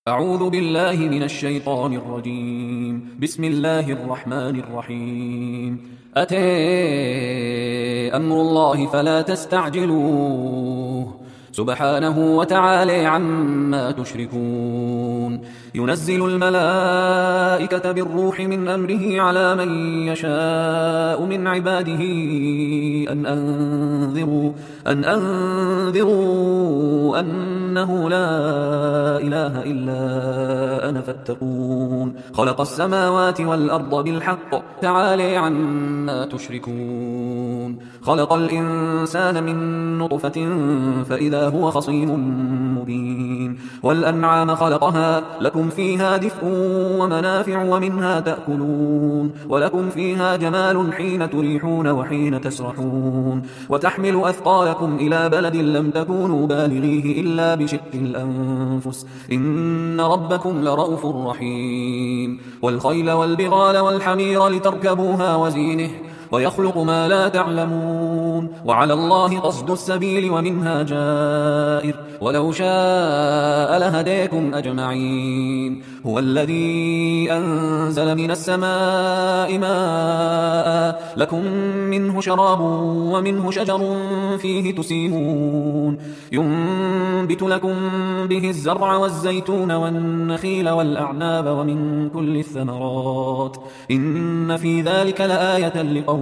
أعوذ بالله من الشيطان الرجيم. بسم الله الرحمن الرحيم. أتى أمر الله فلا تستعجلوه سبحانه وتعالى عما تشركون. ينزل الملائكة بالروح من أمره على من يشاء من عباده أن أنذروا أنه لا إله إلا أنا فاتقون. خلق السماوات والأرض بالحق تعالى عما تشركون. خلق الإنسان من نطفة فإذا هو خصيم مبين. والأنعام خلقها لكم فيها دفء ومنافع ومنها تأكلون ولكم فيها جمال حين تريحون وحين تسرحون وتحمل أثقالكم إلى بلد لم تكونوا بالغيه إلا بشق الأنفس إن ربكم لرؤوف رحيم. والخيل والبغال والحمير لتركبوها وزينه ويخلق ما لا تعلمون وعلى الله قصد السبيل ومنها جائر ولو شاء لهديكم أجمعين. هو الذي أنزل من السماء ماء لكم منه شراب ومنه شجر فيه تسيمون. ينبت لكم به الزرع والزيتون والنخيل والأعناب ومن كل الثمرات إن في ذلك لآية لقوم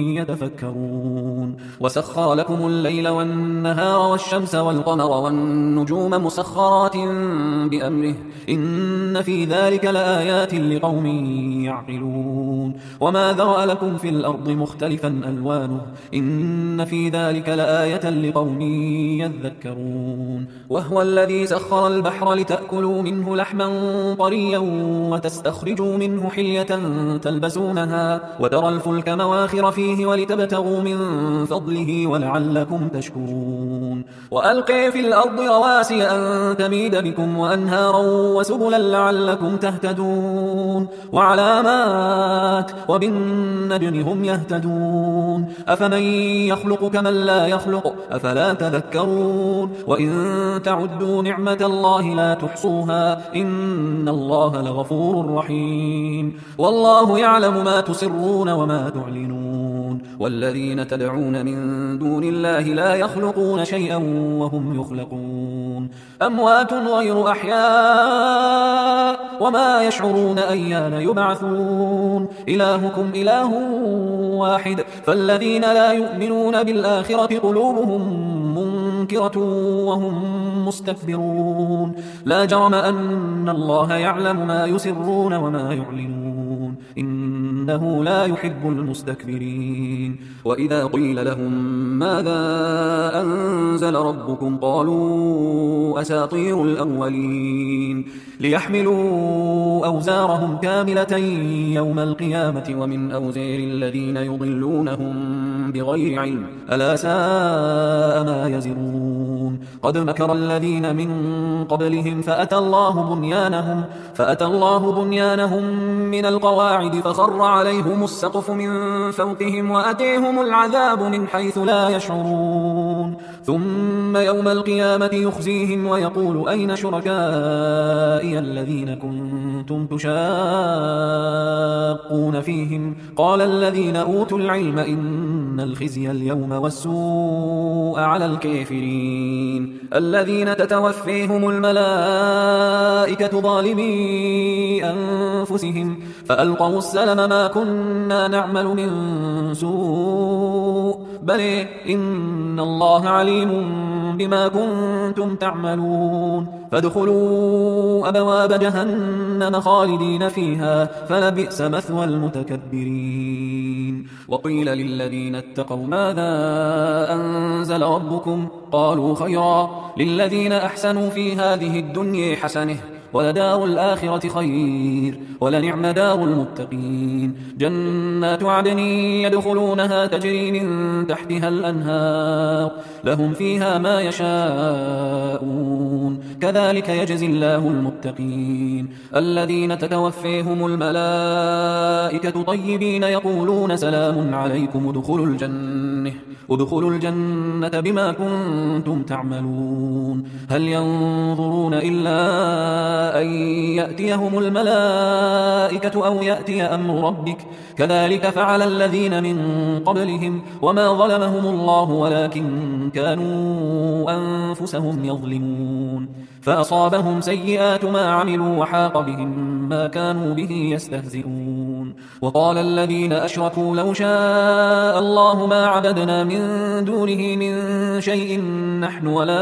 يتفكرون. وسخر لكم الليل والنهار والشمس والقمر والنجوم مسخرات بأمره إن في ذلك لآيات لقوم يعقلون. وما ذرأ لكم في الأرض مختلفا ألوانه إن في ذلك لآية لقوم يذكرون. وهو الذي سخر البحر لتأكلوا منه لحما طريا وتستخرجوا منه حلية تلبسونها وترى الفلك مواخر فيه ولتبتغوا من فضله ولعلكم تشكرون. وألقي في الأرض رواسي أن تميد بكم وأنهارا وسبلا لعلكم تهتدون وعلامات وبالنجم هم يهتدون. أفمن يخلق كمن لا يخلق أفلا تذكرون. وإن تعدوا نعمة الله لا تحصوها إن الله لغفور رحيم. والله يعلم ما تسرون وما تعلنون. والذين تدعون من دون الله لا يخلقون شيئا وهم يخلقون. أموات غير أحياء وما يشعرون أيان يبعثون. إلهكم إله واحد فالذين لا يؤمنون بالآخرة قلوبهم منكرة وهم مستكبرون. لا جرم أن الله يعلم ما يسرون وما يعلنون إنه لا يحب المستكبرين. وإذا قيل لهم ماذا أنزل ربكم قالوا أساطير الأولين ليحملوا أوزارهم كاملة يوم القيامة ومن أوزار الذين يضلونهم بغير علم ألا ساء ما يزرون. قد مكر الذين من قبلهم فأتى الله بنيانهم من القواعد فخر عليهم السقف من فوقهم وأتيهم العذاب من حيث لا يشعرون. ثم يوم القيامة يخزيهم ويقول أين شركائي الذين كنتم تشاقون فيهم قال الذين أوتوا العلم إن الخزي اليوم والسوء على الكافرين الذين تتوفيهم الملائكة ظالمي أنفسهم فألقوا السلم ما كنا نعمل من سوء بل إن الله عليم بما كنتم تعملون. فادخلوا أبواب جهنم خالدين فيها فلبئس مثوى المتكبرين. وقيل للذين اتقوا ماذا أنزل ربكم قالوا خيرا للذين أحسنوا في هذه الدنيا حسنة ولدار الآخرة خير ولنعم دار المتقين. جنات عدن يدخلونها تجري من تحتها الأنهار لهم فيها ما يشاءون كذلك يجزي الله المتقين. الذين تتوفيهم الملائكة طيبين يقولون سلام عليكم ادخلوا الجنة ادخلوا الجنة بما كنتم تعملون هل ينظرون إلا أن يأتيهم الملائكة أو يأتي أمر ربك كذلك فعل الذين من قبلهم وما ظلمهم الله ولكن كانوا أنفسهم يظلمون فأصابهم سيئات ما عملوا وحاق بهم ما كانوا به يستهزئون وقال الذين أشركوا لو شاء الله ما عبدنا من دونه من شيء نحن ولا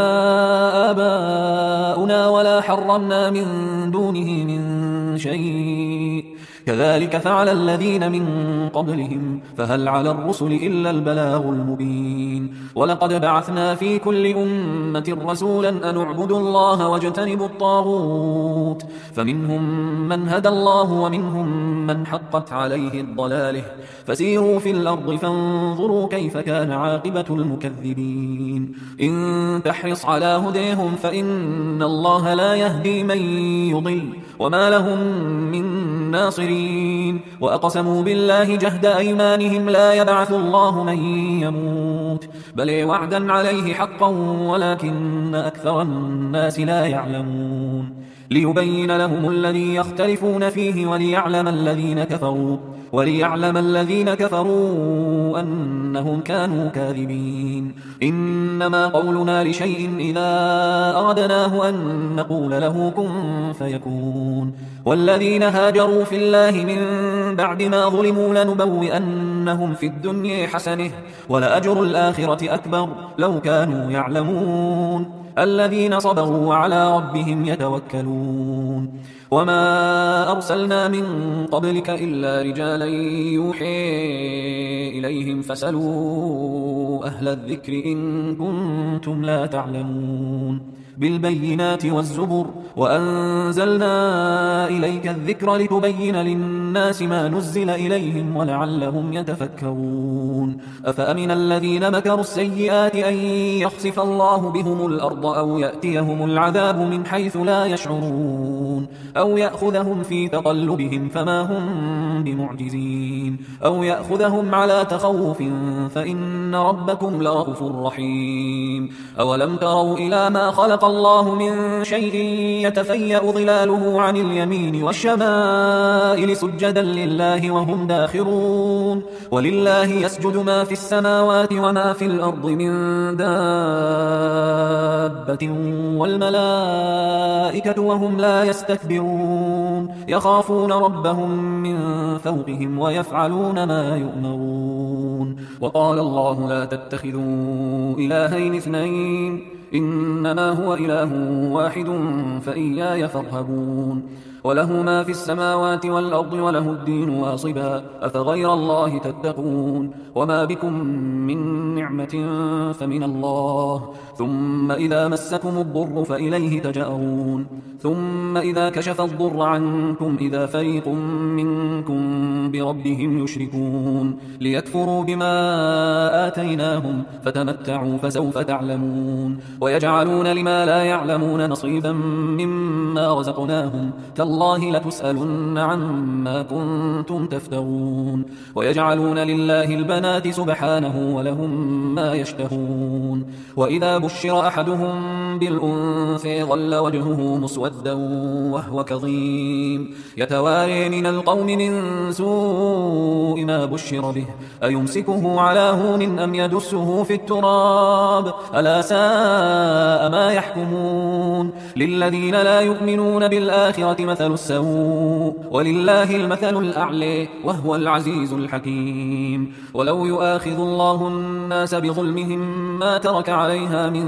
آباؤنا ولا حرمنا من دونه من شيء كذلك فعل الذين من قبلهم فهل على الرسل إلا البلاغ المبين ولقد بعثنا في كل أمة رسولا أن اعبدوا الله واجتنبوا الطاغوت فمنهم من هدى الله ومنهم من حقت عليه الضلاله فسيروا في الأرض فانظروا كيف كان عاقبة المكذبين إن تحرص على هديهم فإن الله لا يهدي من يضل وما لهم من ناصرين وأقسموا بالله جهد أيمانهم لا يبعث الله من يموت بل وعدا عليه حقا ولكن أكثر الناس لا يعلمون ليبين لهم الذي يختلفون فيه وليعلم الذين كفروا أنهم كانوا كاذبين إنما قولنا لشيء إذا أردناه أن نقول له كن فيكون والذين هاجروا في الله من بعد ما ظلموا لنبوئنهم في الدنيا حسنة ولأجر الآخرة أكبر لو كانوا يعلمون الذين صبروا وعلى ربهم يتوكلون وما أرسلنا من قبلك إلا رجالا يوحي إليهم فاسألوا أهل الذكر إن كنتم لا تعلمون بالبينات والزبر وأنزلنا إليك الذكر لتبين للناس ما نزل إليهم ولعلهم يتفكرون أفأمن الذين مكروا السيئات أن يخسف الله بهم الأرض أو يأتيهم العذاب من حيث لا يشعرون أو يأخذهم في تقلبهم فما هم بمعجزين أو يأخذهم على تخوف فإن ربكم لرؤوف رحيم أولم تروا إلى ما خلق الله من شيء يتفيأ ظلاله عن اليمين والشمائل سجدا لله وهم داخرون ولله يسجد ما في السماوات وما في الأرض من دابة والملائكة وهم لا يستكبرون يخافون ربهم من فوقهم ويفعلون ما يؤمرون وقال الله لا تتخذوا إلهين اثنين إنما هو إله واحد فإياي فارهبون وله ما في السماوات والأرض وله الدين واصبا أفغير الله تتقون وما بكم من نعمة فمن الله ثم إذا مسكم الضر فإليه تجأرون ثم إذا كشف الضر عنكم إذا فريق منكم بربهم يشركون ليكفروا بما آتيناهم فتمتعوا فسوف تعلمون ويجعلون لما لا يعلمون نصيبا مما رزقناهم تالله لتسألن عما كنتم تفترون ويجعلون لله البنات سبحانه ولهم ما يشتهون وإذا بشر أحدهم بالأنثى ظل وجهه مسودا وهو كظيم يتواري من القوم من سوء ما بشر به أيمسكه على هون أم يدسه في التراب ألا ساء ما يحكمون للذين لا يؤمنون بالآخرة مثل السوء ولله المثل الأعلى وهو العزيز الحكيم ولو يؤاخذ الله الناس بظلمهم ما ترك عليها من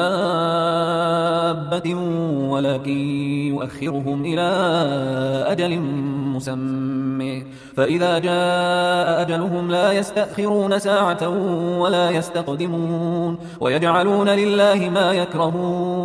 دابة ولكن يؤخرهم إلى أجل مسمى فإذا جاء أجلهم لا يستأخرون ساعة ولا يستقدمون ويجعلون لله ما يكرهون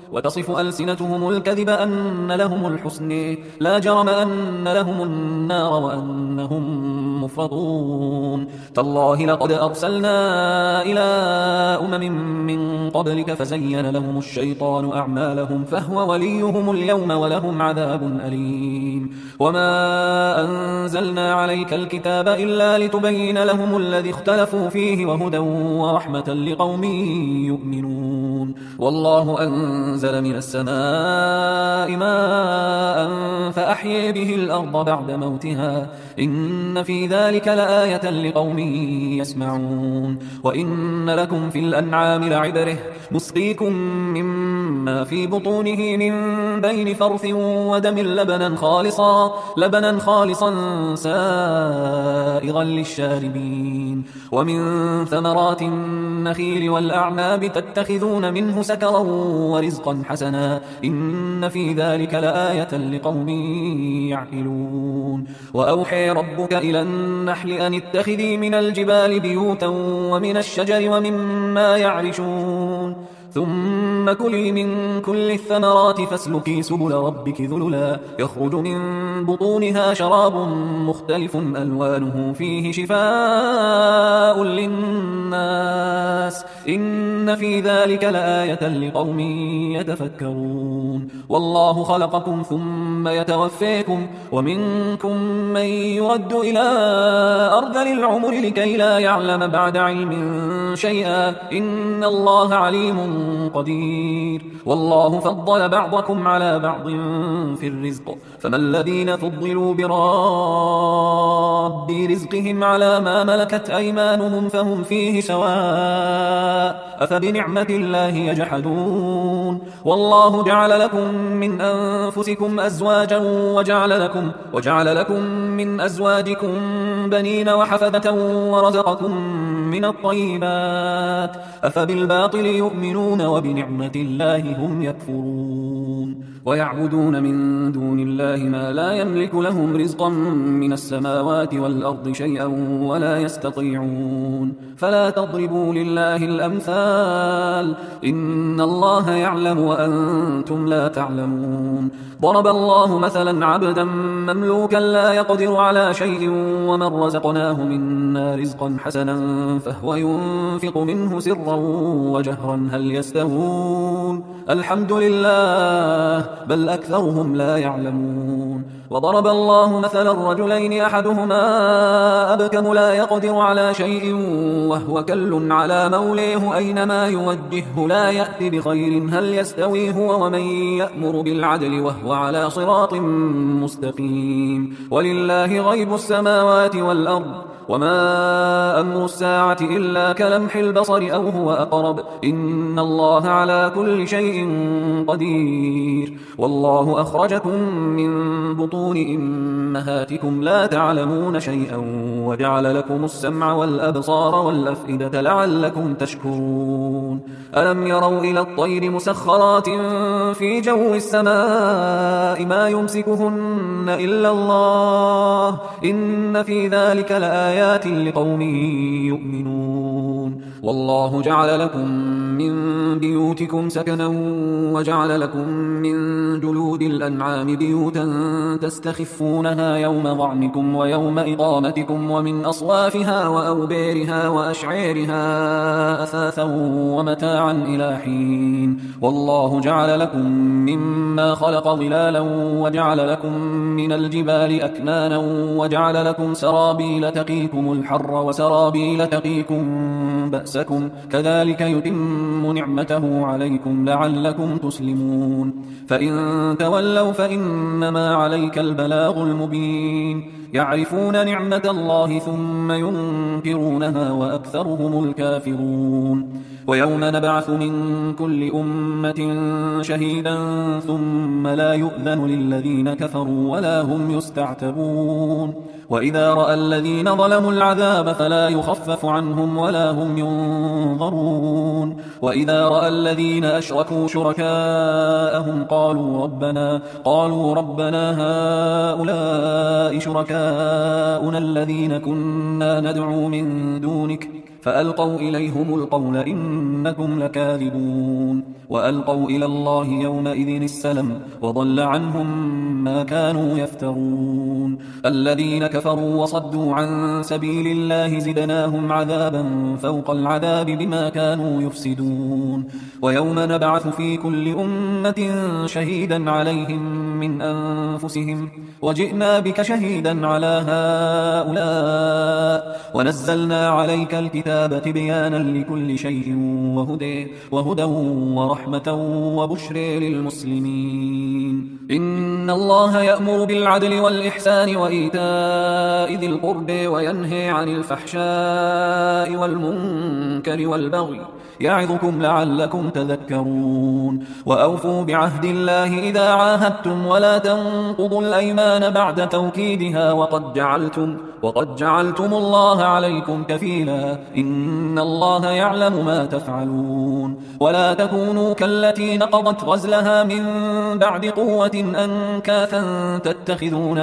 وتصف ألسنتهم الكذب أن لهم الحسن لا جرم أن لهم النار وأنهم مفرطون تالله لقد أرسلنا إلى من قبلك فزين لهم الشيطان أعمالهم فهو وليهم اليوم ولهم عذاب أليم وما أنزلنا عليك الكتاب إلا لتبين لهم الذي اختلفوا فيه وهدى ورحمة لقوم يؤمنون والله أنزل من السماء ماء فأحيي به الأرض بعد موتها إن في ذلك لآية لقوم يسمعون وإن لكم في الأنعام لعبره نسقيكم مما في بطونه من بين فرث ودم لبنا خالصا سائغا للشاربين ومن ثمرات النخيل والأعناب تتخذون منه سكرا ورزقا حسنا إن في ذلك لآية لقوم يعقلون وأوحي ربك إلى النحل أن اتخذي من الجبال بيوتا ومن الشجر ومما يعرشون ثم كلي من كل الثمرات فاسلكي سبل ربك ذللا يخرج من بطونها شراب مختلف ألوانه فيه شفاء للناس إن في ذلك لآية لقوم يتفكرون والله خلقكم ثم يتوفيكم ومنكم من يرد إلى أرذل العمر لكي لا يعلم بعد علم شيئا إن الله عليم قدير والله فضل بعضكم على بعض في الرزق فما الذين فضلوا براد رزقهم على ما ملكت أيمانهم فهم فيه سواء أفبنعمة الله يجحدون والله جعل لكم من أنفسكم أزواجا وجعل لكم من أزواجكم بنين وحفدة ورزقكم من الطيبات أفبالباطل يؤمنون وبنعمة الله هم يكفرون ويعبدون من دون الله ما لا يملك لهم رزقا من السماوات والأرض شيئا ولا يستطيعون فلا تضربوا لله الأمثال إن الله يعلم وأنتم لا تعلمون ضرب الله مثلا عبدا مملوكا لا يقدر على شيء ومن رزقناه منا رزقا حسنا فهو ينفق منه سرا وجهرا هل يستوون الحمد لله بل أكثرهم لا يعلمون وضرب الله مثلا رجلين أحدهما أبكم لا يقدر على شيء وهو كل على موليه أينما يوجهه لا يأتي بخير هل يستوي هو ومن يأمر بالعدل وهو على صراط مستقيم ولله غيب السماوات والأرض وما أمر الساعة إلا كلمح البصر أو هو أقرب إن الله على كل شيء قدير والله أخرجكم من بطون أمهاتكم لا تعلمون شيئا وجعل لكم السمع والأبصار والأفئدة لعلكم تشكرون ألم يروا إلى الطير مسخرات في جو السماء ما يمسكهن إلا الله إن في ذلك لآيات لقوم يؤمنون والله جعل لكم من بيوتكم سكنا وجعل لكم من جلود الأنعام بيوتا تستخفونها يوم ظعنكم ويوم إقامتكم ومن أصوافها وأوبيرها وأشعيرها أثاثا ومتاعا إلى حين والله جعل لكم مما خلق ظلالا وجعل لكم من الجبال أكنانا وجعل لكم سرابيل تقيكم الحر وسرابيل تقيكم بأسكم كذلك يتم نعمته عليكم لعلكم تسلمون فإن تولوا فإنما عليك البلاغ المبين يعرفون نعمة الله ثم ينكرونها وأكثرهم الكافرون ويوم نبعث من كل أمة شهيدا ثم لا يؤذن للذين كفروا ولا هم يستعتبون وإذا رأى الذين ظلموا العذاب فلا يخفف عنهم ولا هم ينظرون وإذا رأى الذين أشركوا شركاءهم قالوا ربنا هؤلاء شركاؤنا الذين كنا ندعو من دونك فألقوا إليهم القول إنكم لكاذبون وألقوا إلى الله يومئذ السلم وضل عنهم ما كانوا يفترون. الذين كفروا وصدوا عن سبيل الله زدناهم عذابا فوق العذاب بما كانوا يفسدون. ويوم نبعث في كل أمة شهيدا عليهم من أنفسهم وجئنا بك شهيدا على هؤلاء ونزلنا عليك الكتاب تبيانا لكل شيء وهدى ورحمة وبشر للمسلمين. إن الله يأمر بالعدل والإحسان وإيتاء ذي القرب وينهي عن الفحشاء والمنكر والبغي يعظكم لعلكم تذكرون. وأوفوا بعهد الله إذا عاهدتم ولا تنقضوا الأيمان بعد توكيدها وقد جعلتم الله عليكم كفيلا إن الله يعلم ما تفعلون. ولا تكونوا كالتي نقضت غزلها من بعد قوة أنكاثا تتخذون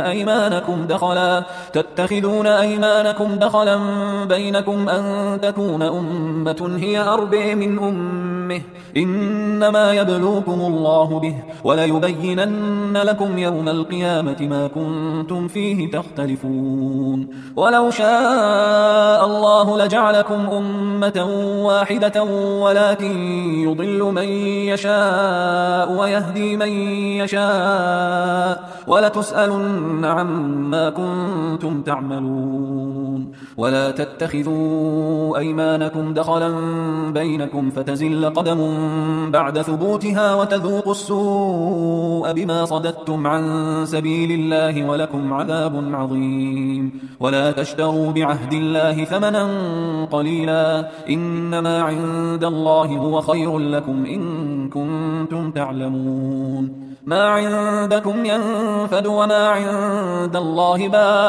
أيمانكم دخلا بينكم أن تكون أمة هي أربع من أمه إنما يبلوكم الله به وليبينن لكم يوم القيامة ما كنتم فيه تختلفون. ولو شاء الله لجعلكم أمة واحدة ولكن يضل من يشاء ويهدي من يشاء ولتسألن عما كنتم تعملون. ولا تتخذوا أيمانكم دخلا بينكم فتزل قدم بعد ثبوتها وتذوقوا السوء بما صددتم عن سبيل الله ولكم عذاب عظيم. ولا تشتروا بعهد الله ثمنا قليلا إنما عند الله هو خير لكم إن كنتم تعلمون. ما عندكم ينفد وما عند الله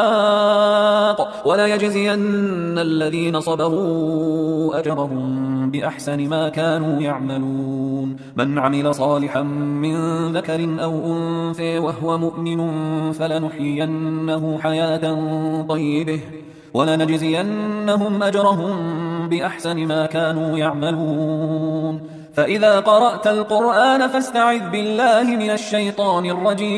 باق وليجزين الذين صبروا أجرهم بأحسن ما كانوا يعملون. من عمل صالحا من ذكر أو أنثى وهو مؤمن فلنحيينه حياة طيبة ولنجزينهم أجرهم بأحسن ما كانوا يعملون. فإذا قرأت القرآن فاستعذ بالله من الشيطان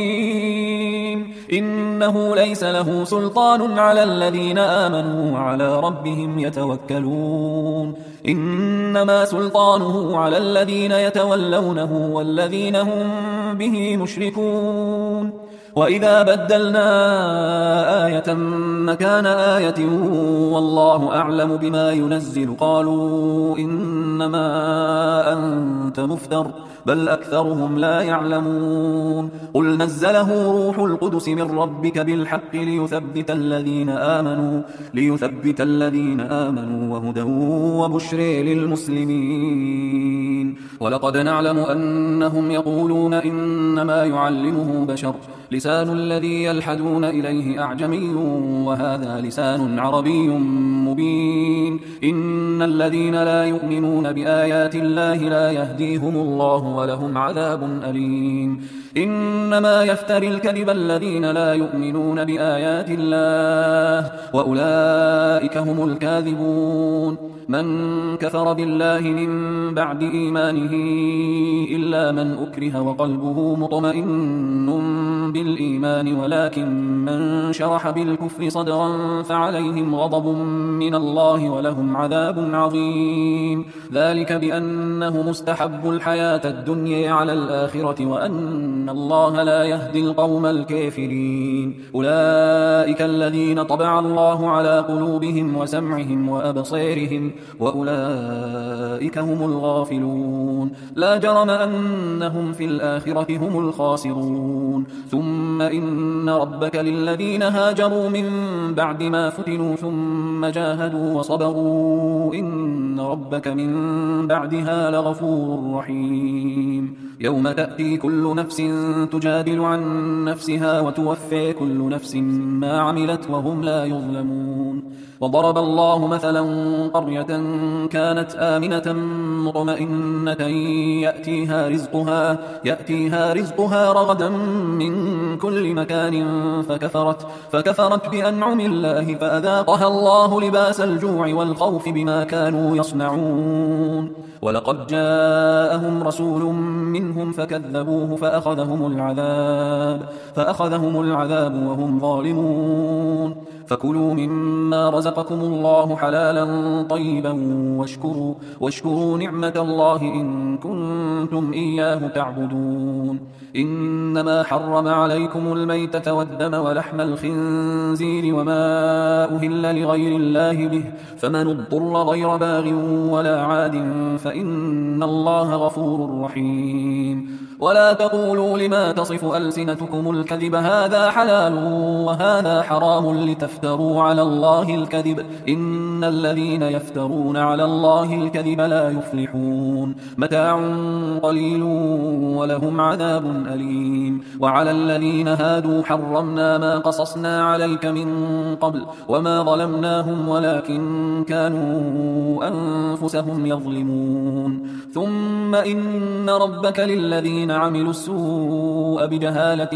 الرجيم إنه ليس له سلطان على الذين آمنوا وعلى ربهم يتوكلون. إنما سلطانه على الذين يتولونه والذين هم به مشركون. وإذا بدلنا آية مكان آية والله أعلم بما ينزل قالوا إنما أنت مفتر بل أكثرهم لا يعلمون. قل نزله روح القدس من ربك بالحق ليثبت الذين آمنوا وهدى وبشر للمسلمين. ولقد نعلم أنهم يقولون إنما يعلمه بشر لسان الذي يلحدون إليه أعجمي وهذا لسان عربي مبين. إن الذين لا يؤمنون بآيات الله لا يهديهم الله ولهم عذاب أليم. إنما يفتري الكذب الذين لا يؤمنون بآيات الله وأولئك هم الكاذبون. من كفر بالله من بعد إيمانه إلا من أكره وقلبه مطمئن بالإيمان ولكن من شرح بالكفر صدرا فعليهم غضب من الله ولهم عذاب عظيم. ذلك بأنه مستحب الحياة الدنيا على الآخرة وأن الله لا يهدي القوم الكافرين. أولئك الذين طبع الله على قلوبهم وسمعهم وأبصارهم وأولئك هم الغافلون. لا جرم أنهم في الآخرة هم الخاسرون. ثم إن ربك للذين هاجروا من بعد ما فتنوا ثم جاهدوا وصبروا إن ربك من بعدها لغفور رحيم. يوم تأتي كل نفس تجادل عن نفسها وتوفي كل نفس ما عملت وهم لا يظلمون. وضرب الله مثلا قرية كانت آمنة مطمئنة يأتيها رزقها رغدا من كل مكان فكفرت بأنعم الله فأذاقها الله لباس الجوع والخوف بما كانوا يصنعون. ولقد جاءهم رسول منهم فكذبوه فأخذهم العذاب وهم ظالمون. فكلوا مما رزقكم الله حلالا طيبا واشكروا نعمة الله إن كنتم إياه تعبدون. إنما حرم عليكم الميتة والدم ولحم الخنزير وما أهل لغير الله به، فمن اضطر غير باغ ولا عاد فإن الله غفور رحيم. ولا تقولوا لما تصف ألسنتكم الكذب هذا حلال وهذا حرام لتفتروا على الله الكذب، إن الذين يفترون على الله الكذب لا يفلحون. متاع قليل ولهم عذاب أليم. وعلى الذين هادوا حرمنا ما قصصنا عليك من قبل وما ظلمناهم ولكن كانوا أنفسهم يظلمون. ثم إن ربك للذين عملوا السوء بجهالة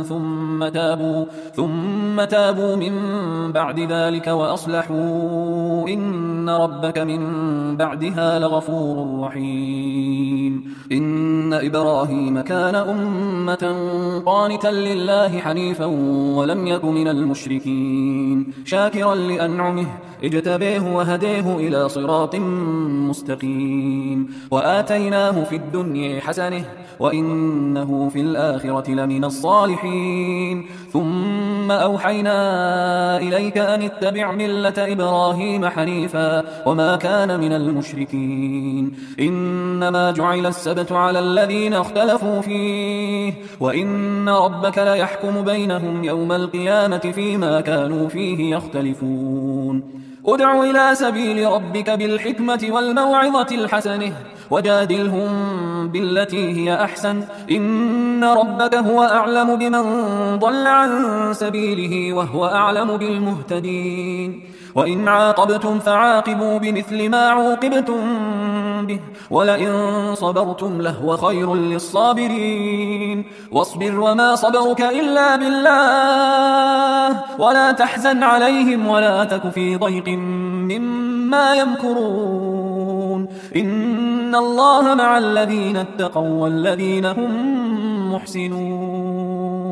ثم تابوا من بعد ذلك وأصلحوا إن ربك من بعدها لغفور رحيم. إن إبراهيم كان أمة قانتا لله حنيفا ولم يك من المشركين، شاكرا لأنعمه اجتبيه وهديه إلى صراط مستقيم. وآتيناه في الدنيا حسنة وإنه في الآخرة لمن الصالحين. ثم أوحينا إليك أن اتبع ملة إبراهيم حنيفا وما كان من المشركين. إنما جعل السبت على الذين اختلفوا فيه وإن ربك ليحكم بينهم يوم القيامة فيما كانوا فيه يختلفون. ادع إلى سبيل ربك بالحكمة والموعظة الحسنة وجادلهم بالتي هي أحسن، إن ربك هو أعلم بمن ضل عن سبيله وهو أعلم بالمهتدين. وإن عاقبتم فعاقبوا بمثل ما عوقبتم به ولئن صبرتم لهو خير للصابرين. واصبر وما صبرك إلا بالله ولا تحزن عليهم ولا تك في ضيق مما يمكرون، إن الله مع الذين اتقوا والذين هم محسنون.